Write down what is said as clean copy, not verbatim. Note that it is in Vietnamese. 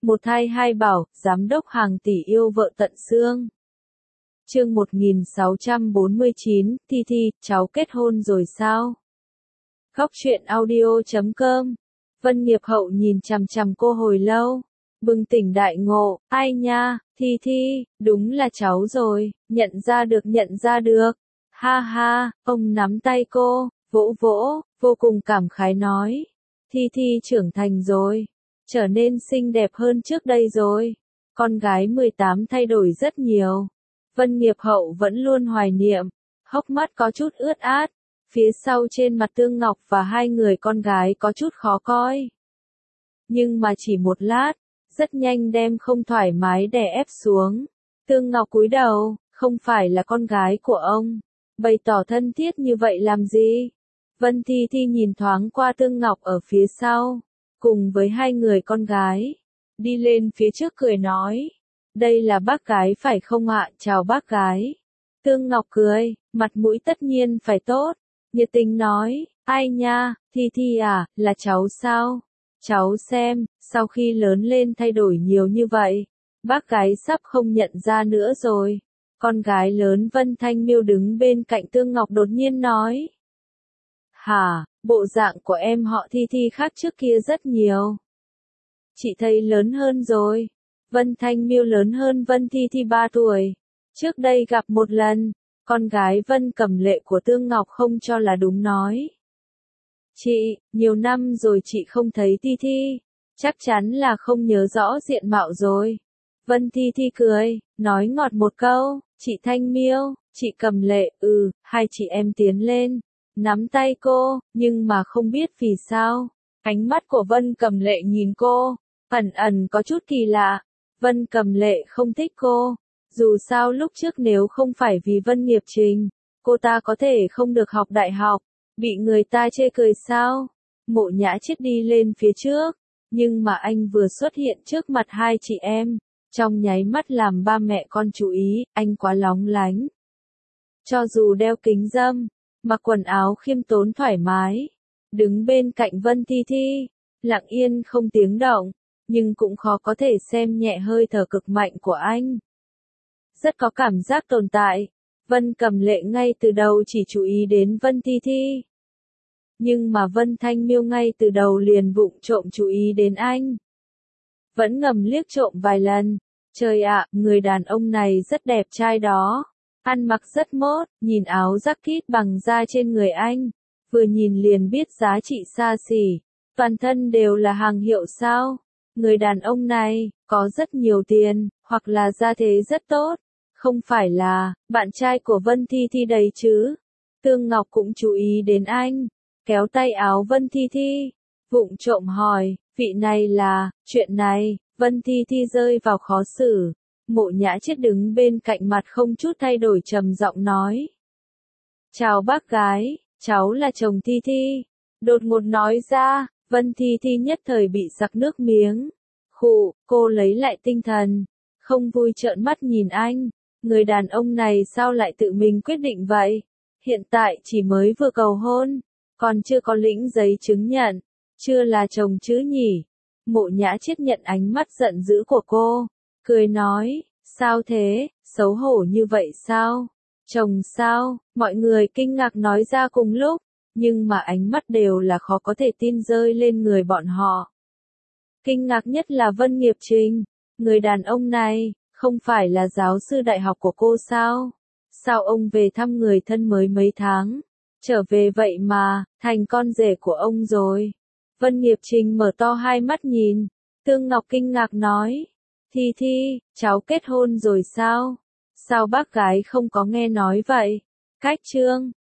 Một thai hai bảo, giám đốc hàng tỷ yêu vợ tận xương. Chương 1649, Thi, cháu kết hôn rồi sao? Góc truyện audio.com. Vân Nghiệp Hậu nhìn chằm chằm cô hồi lâu, bừng tỉnh đại ngộ, ai nha, Thi, đúng là cháu rồi, nhận ra được. Ha ha, ông nắm tay cô, vỗ, vô cùng cảm khái nói. Thi trưởng thành rồi, trở nên xinh đẹp hơn trước đây rồi. Con gái 18 thay đổi rất nhiều. Vân Nghiệp Hậu vẫn luôn hoài niệm, hốc mắt có chút ướt át, phía sau trên mặt Tương Ngọc và hai người con gái có chút khó coi. Nhưng mà chỉ một lát, rất nhanh đem không thoải mái đè ép xuống. Tương Ngọc cúi đầu, không phải là con gái của ông, bày tỏ thân thiết như vậy làm gì? Vân Thi nhìn thoáng qua Tương Ngọc ở phía sau, cùng với hai người con gái, đi lên phía trước cười nói. Đây là bác gái phải không ạ? Chào bác gái. Tương Ngọc cười, mặt mũi tất nhiên phải tốt, nhiệt tình nói, ai nha, Thi à, là cháu sao? Cháu xem, sau khi lớn lên thay đổi nhiều như vậy, bác gái sắp không nhận ra nữa rồi. Con gái lớn Vân Thanh Miêu đứng bên cạnh Tương Ngọc đột nhiên nói. Hả, bộ dạng của em họ Thi khác trước kia rất nhiều. Chị thấy lớn hơn rồi. Vân Thanh Miêu lớn hơn Vân Thi 3 tuổi. Trước đây gặp một lần, con gái Vân Cẩm Lệ của Tương Ngọc không cho là đúng nói. Chị, nhiều năm rồi chị không thấy Thi, chắc chắn là không nhớ rõ diện mạo rồi. Vân Thi cười, nói ngọt một câu, chị Thanh Miêu, chị Cẩm Lệ, hai chị em tiến lên, nắm tay cô, nhưng mà không biết vì sao. Ánh mắt của Vân Cẩm Lệ nhìn cô, ẩn có chút kỳ lạ. Vân Cẩm Lệ không thích cô, dù sao lúc trước nếu không phải vì Vân Nghiệp Trình, cô ta có thể không được học đại học, bị người ta chê cười sao? Mộ Nhã Chiết đi lên phía trước, nhưng mà anh vừa xuất hiện trước mặt hai chị em, trong nháy mắt làm ba mẹ con chú ý, anh quá lóng lánh. Cho dù đeo kính râm, mặc quần áo khiêm tốn thoải mái, đứng bên cạnh Vân Thi, lặng yên không tiếng động, nhưng cũng khó có thể xem nhẹ hơi thở cực mạnh của anh. Rất có cảm giác tồn tại, Vân Cẩm Lệ ngay từ đầu chỉ chú ý đến Vân Thi. Nhưng mà Vân Thanh Miêu ngay từ đầu liền vụng trộm chú ý đến anh. Vẫn ngầm liếc trộm vài lần, trời ạ, người đàn ông này rất đẹp trai đó. Ăn mặc rất mốt, nhìn áo jacket bằng da trên người anh, vừa nhìn liền biết giá trị xa xỉ, toàn thân đều là hàng hiệu sao. Người đàn ông này, có rất nhiều tiền, hoặc là gia thế rất tốt, không phải là, bạn trai của Vân Thi đấy chứ. Tương Ngọc cũng chú ý đến anh, kéo tay áo Vân Thi, vụng trộm hỏi, vị này là, chuyện này, Vân Thi rơi vào khó xử. Mộ Nhã Chiết đứng bên cạnh mặt không chút thay đổi trầm giọng nói. Chào bác gái, cháu là chồng Thi. Đột ngột nói ra, Vân Thi nhất thời bị sặc nước miếng. Khụ, cô lấy lại tinh thần, không vui trợn mắt nhìn anh. Người đàn ông này sao lại tự mình quyết định vậy? Hiện tại chỉ mới vừa cầu hôn, còn chưa có lĩnh giấy chứng nhận, chưa là chồng chứ nhỉ? Mộ Nhã Chiết nhận ánh mắt giận dữ của cô, cười nói, sao thế, xấu hổ như vậy sao? Chồng sao? Mọi người kinh ngạc nói ra cùng lúc, nhưng mà ánh mắt đều là khó có thể tin rơi lên người bọn họ. Kinh ngạc nhất là Vân Nghiệp Trình, người đàn ông này, không phải là giáo sư đại học của cô sao? Sao ông về thăm người thân mới mấy tháng, trở về vậy mà, thành con rể của ông rồi? Vân Nghiệp Trình mở to hai mắt nhìn, Tương Ngọc kinh ngạc nói, Thi, cháu kết hôn rồi sao? Sao bác gái không có nghe nói vậy? Cách chương